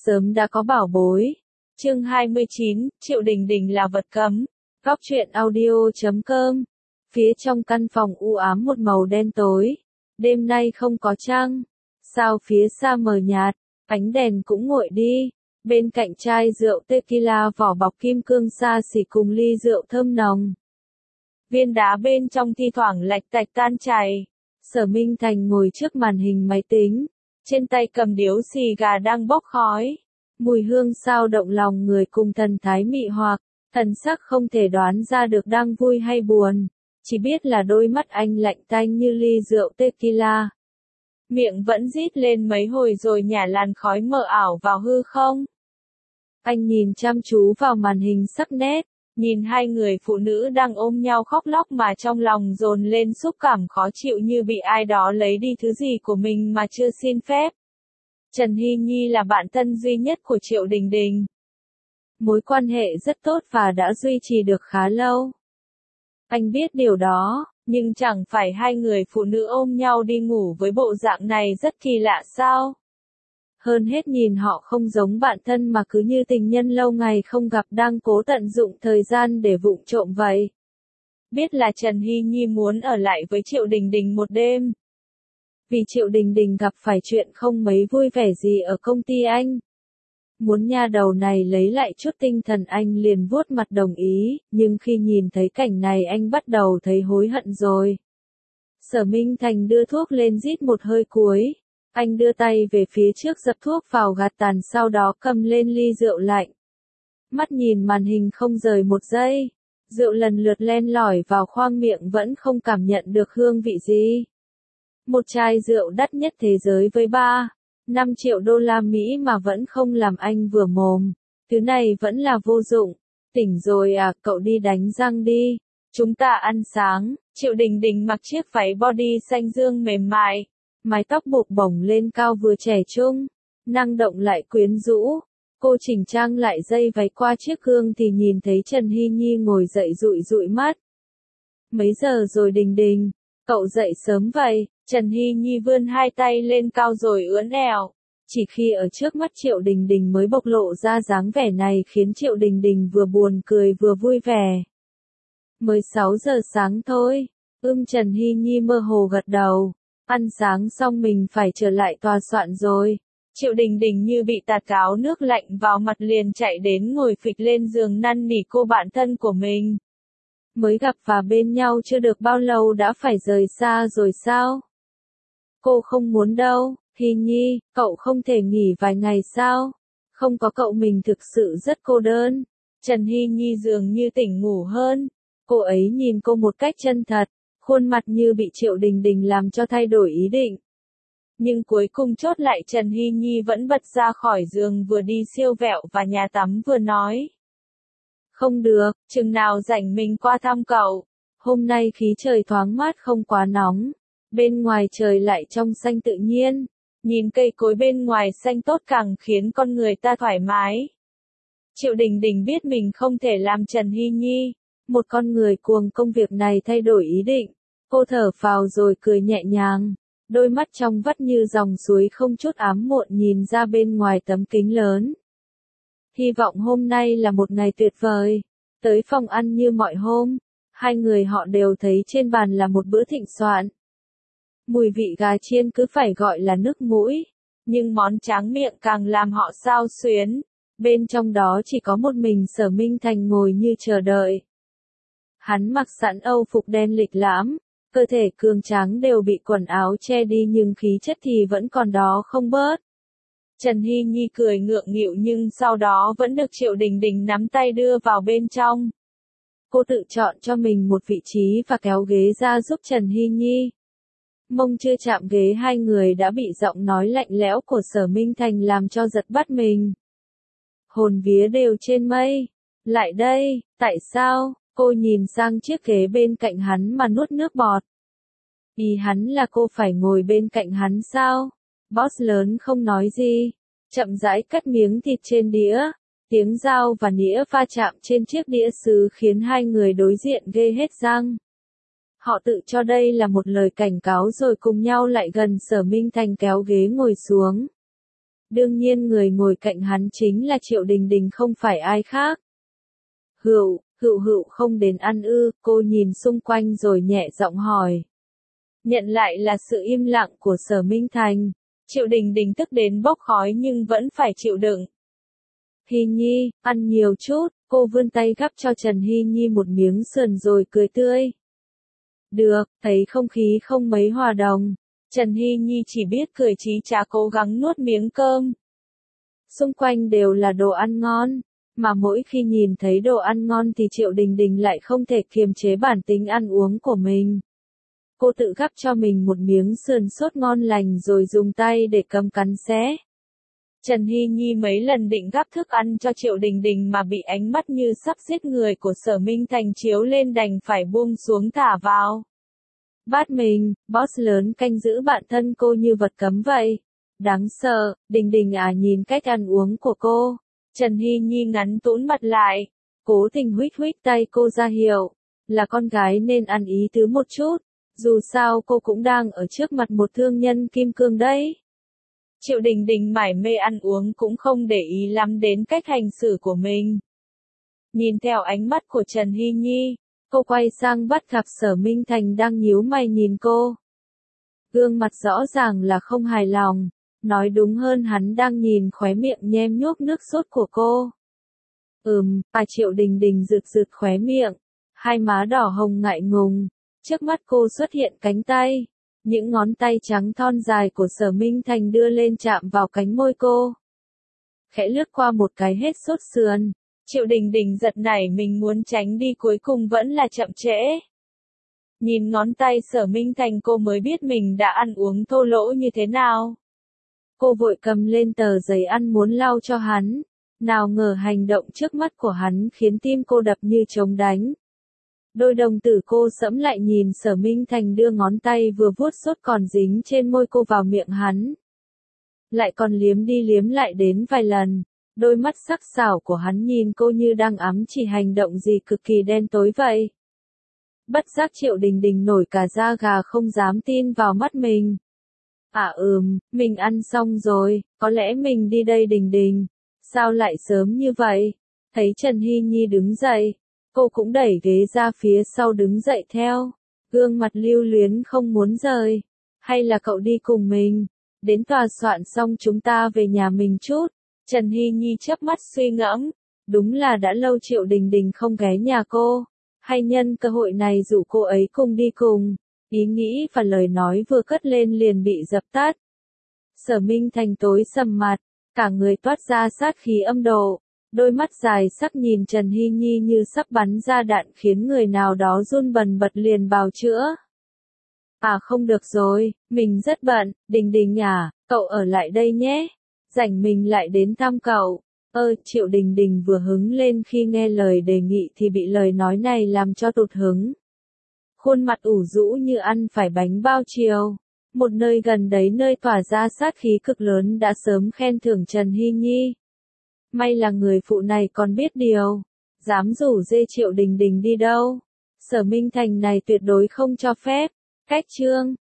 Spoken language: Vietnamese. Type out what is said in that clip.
Sớm đã có bảo bối. Chương 29, Triệu Đình Đình là vật cấm. Góc truyện audio.com. Phía trong căn phòng u ám một màu đen tối. Đêm nay không có trăng. Sao phía xa mờ nhạt, ánh đèn cũng nguội đi. Bên cạnh chai rượu tequila vỏ bọc kim cương xa xỉ cùng ly rượu thơm nồng. Viên đá bên trong thi thoảng lạch tạch tan chảy. Sở Minh Thành ngồi trước màn hình máy tính. Trên tay cầm điếu xì gà đang bốc khói. Mùi hương sao động lòng người cùng thần thái mị hoặc, thần sắc không thể đoán ra được đang vui hay buồn. Chỉ biết là đôi mắt anh lạnh tanh như ly rượu tequila. Miệng vẫn rít lên mấy hồi rồi nhả làn khói mờ ảo vào hư không. Anh nhìn chăm chú vào màn hình sắc nét, nhìn hai người phụ nữ đang ôm nhau khóc lóc mà trong lòng dồn lên xúc cảm khó chịu như bị ai đó lấy đi thứ gì của mình mà chưa xin phép. Trần Hy Nhi là bạn thân duy nhất của Triệu Đình Đình. Mối quan hệ rất tốt và đã duy trì được khá lâu. Anh biết điều đó, nhưng chẳng phải hai người phụ nữ ôm nhau đi ngủ với bộ dạng này rất kỳ lạ sao? Hơn hết nhìn họ không giống bạn thân mà cứ như tình nhân lâu ngày không gặp đang cố tận dụng thời gian để vụng trộm vậy. Biết là Trần Hy Nhi muốn ở lại với Triệu Đình Đình một đêm. Vì Triệu Đình Đình gặp phải chuyện không mấy vui vẻ gì ở công ty anh. Muốn nha đầu này lấy lại chút tinh thần anh liền vuốt mặt đồng ý, nhưng khi nhìn thấy cảnh này anh bắt đầu thấy hối hận rồi. Sở Minh Thành đưa thuốc lên rít một hơi cuối. Anh đưa tay về phía trước dập thuốc vào gạt tàn sau đó cầm lên ly rượu lạnh. Mắt nhìn màn hình không rời một giây. Rượu lần lượt len lỏi vào khoang miệng vẫn không cảm nhận được hương vị gì. Một chai rượu đắt nhất thế giới với 5 triệu đô la Mỹ mà vẫn không làm anh vừa mồm. Thứ này vẫn là vô dụng. Tỉnh rồi à, cậu đi đánh răng đi. Chúng ta ăn sáng. Triệu Đình Đình mặc chiếc váy body xanh dương mềm mại. Mái tóc buộc bổng lên cao vừa trẻ trung. Năng động lại quyến rũ. Cô chỉnh trang lại dây váy qua chiếc gương thì nhìn thấy Trần Hy Nhi ngồi dậy dụi dụi mắt. Mấy giờ rồi Đình Đình? Cậu dậy sớm vậy? Trần Hy Nhi vươn hai tay lên cao rồi ưỡn ẻo. Chỉ khi ở trước mắt Triệu Đình Đình mới bộc lộ ra dáng vẻ này khiến Triệu Đình Đình vừa buồn cười vừa vui vẻ. Mới 6 giờ sáng thôi. Trần Hy Nhi mơ hồ gật đầu. Ăn sáng xong mình phải trở lại tòa soạn rồi. Triệu Đình Đình như bị tạt cáo nước lạnh vào mặt liền chạy đến ngồi phịch lên giường năn nỉ cô bạn thân của mình. Mới gặp và bên nhau chưa được bao lâu đã phải rời xa rồi sao? Cô không muốn đâu, Hy Nhi, cậu không thể nghỉ vài ngày sao? Không có cậu mình thực sự rất cô đơn. Trần Hy Nhi dường như tỉnh ngủ hơn. Cô ấy nhìn cô một cách chân thật, khuôn mặt như bị Triệu Đình Đình làm cho thay đổi ý định. Nhưng cuối cùng chốt lại Trần Hy Nhi vẫn bật ra khỏi giường vừa đi siêu vẹo và nhà tắm vừa nói. Không được, chừng nào rảnh mình qua thăm cậu. Hôm nay khí trời thoáng mát không quá nóng. Bên ngoài trời lại trong xanh tự nhiên. Nhìn cây cối bên ngoài xanh tốt càng khiến con người ta thoải mái. Triệu Đình Đình biết mình không thể làm Trần Hy Nhi, một con người cuồng công việc này thay đổi ý định. Cô thở phào rồi cười nhẹ nhàng. Đôi mắt trong vắt như dòng suối không chút ám muộn nhìn ra bên ngoài tấm kính lớn. Hy vọng hôm nay là một ngày tuyệt vời. Tới phòng ăn như mọi hôm, hai người họ đều thấy trên bàn là một bữa thịnh soạn. Mùi vị gà chiên cứ phải gọi là nước mũi, nhưng món tráng miệng càng làm họ xao xuyến. Bên trong đó chỉ có một mình Sở Minh Thành ngồi như chờ đợi. Hắn mặc sẵn âu phục đen lịch lãm, cơ thể cường tráng đều bị quần áo che đi nhưng khí chất thì vẫn còn đó không bớt. Trần Hy Nhi cười ngượng nghịu nhưng sau đó vẫn được Triệu Đình Đình nắm tay đưa vào bên trong. Cô tự chọn cho mình một vị trí và kéo ghế ra giúp Trần Hy Nhi. Mông chưa chạm ghế hai người đã bị giọng nói lạnh lẽo của Sở Minh Thành làm cho giật bát mình. Hồn vía đều trên mây. Lại đây, tại sao? Cô nhìn sang chiếc ghế bên cạnh hắn mà nuốt nước bọt. Ý hắn là cô phải ngồi bên cạnh hắn sao? Boss lớn không nói gì. Chậm rãi cắt miếng thịt trên đĩa. Tiếng dao và nĩa va chạm trên chiếc đĩa sứ khiến hai người đối diện ghê hết răng. Họ tự cho đây là một lời cảnh cáo rồi cùng nhau lại gần Sở Minh Thành kéo ghế ngồi xuống. Đương nhiên người ngồi cạnh hắn chính là Triệu Đình Đình không phải ai khác. Hựu không đến ăn ư, cô nhìn xung quanh rồi nhẹ giọng hỏi. Nhận lại là sự im lặng của Sở Minh Thành. Triệu Đình Đình tức đến bốc khói nhưng vẫn phải chịu đựng. Hy Nhi, ăn nhiều chút, cô vươn tay gắp cho Trần Hy Nhi một miếng sườn rồi cười tươi. Được, thấy không khí không mấy hòa đồng. Trần Hy Nhi chỉ biết cười chí chả cố gắng nuốt miếng cơm. Xung quanh đều là đồ ăn ngon, mà mỗi khi nhìn thấy đồ ăn ngon thì Triệu Đình Đình lại không thể kiềm chế bản tính ăn uống của mình. Cô tự gắp cho mình một miếng sườn sốt ngon lành rồi dùng tay để cầm cắn xé. Trần Hy Nhi mấy lần định gắp thức ăn cho Triệu Đình Đình mà bị ánh mắt như sắp giết người của Sở Minh Thành chiếu lên đành phải buông xuống thả vào bát mình. Boss lớn canh giữ bạn thân cô như vật cấm vậy. Đáng sợ. Đình Đình à, nhìn cách ăn uống của cô. Trần Hy Nhi ngắn tũn mặt lại, cố tình huých tay cô ra hiệu, là con gái nên ăn ý tứ một chút, dù sao cô cũng đang ở trước mặt một thương nhân kim cương đấy. Triệu Đình Đình mải mê ăn uống cũng không để ý lắm đến cách hành xử của mình. Nhìn theo ánh mắt của Trần Hy Nhi, cô quay sang bắt gặp Sở Minh Thành đang nhíu mày nhìn cô. Gương mặt rõ ràng là không hài lòng. Nói đúng hơn hắn đang nhìn khóe miệng nhem nhuốc nước sốt của cô. Triệu Đình Đình rực khóe miệng, hai má đỏ hồng ngại ngùng. Trước mắt cô xuất hiện cánh tay. Những ngón tay trắng thon dài của Sở Minh Thành đưa lên chạm vào cánh môi cô. Khẽ lướt qua một cái hết sốt sườn. Triệu Đình Đình giật nảy mình muốn tránh đi, cuối cùng vẫn là chậm trễ. Nhìn ngón tay Sở Minh Thành cô mới biết mình đã ăn uống thô lỗ như thế nào. Cô vội cầm lên tờ giấy ăn muốn lau cho hắn. Nào ngờ hành động trước mắt của hắn khiến tim cô đập như trống đánh. Đôi đồng tử cô sẫm lại nhìn Sở Minh Thành đưa ngón tay vừa vuốt sốt còn dính trên môi cô vào miệng hắn. Lại còn liếm đi liếm lại đến vài lần. Đôi mắt sắc sảo của hắn nhìn cô như đang ám chỉ hành động gì cực kỳ đen tối vậy. Bất giác Triệu Đình Đình nổi cả da gà không dám tin vào mắt mình. Mình ăn xong rồi, có lẽ mình đi đây Đình Đình. Sao lại sớm như vậy? Thấy Trần Hy Nhi đứng dậy, cô cũng đẩy ghế ra phía sau đứng dậy theo. Gương mặt lưu luyến không muốn rời. Hay là cậu đi cùng mình? Đến tòa soạn xong chúng ta về nhà mình chút. Trần Hy Nhi chớp mắt suy ngẫm. Đúng là đã lâu Triệu Đình Đình không ghé nhà cô. Hay nhân cơ hội này rủ cô ấy cùng đi cùng. Ý nghĩ và lời nói vừa cất lên liền bị dập tắt. Sở Minh Thành tối sầm mặt, cả người toát ra sát khí âm độ, đôi mắt dài sắc nhìn Trần Hy Nhi như sắp bắn ra đạn khiến người nào đó run bần bật liền bào chữa. Không được rồi, mình rất bận, Đình Đình à, cậu ở lại đây nhé, rảnh mình lại đến thăm cậu. Triệu Đình Đình vừa hứng lên khi nghe lời đề nghị thì bị lời nói này làm cho tụt hứng. Khuôn mặt ủ rũ như ăn phải bánh bao chiều. Một nơi gần đấy nơi tỏa ra sát khí cực lớn đã sớm khen thưởng Trần Hy Nhi. May là người phụ này còn biết điều. Dám rủ dê Triệu Đình Đình đi đâu. Sở Minh Thành này tuyệt đối không cho phép. Cách chương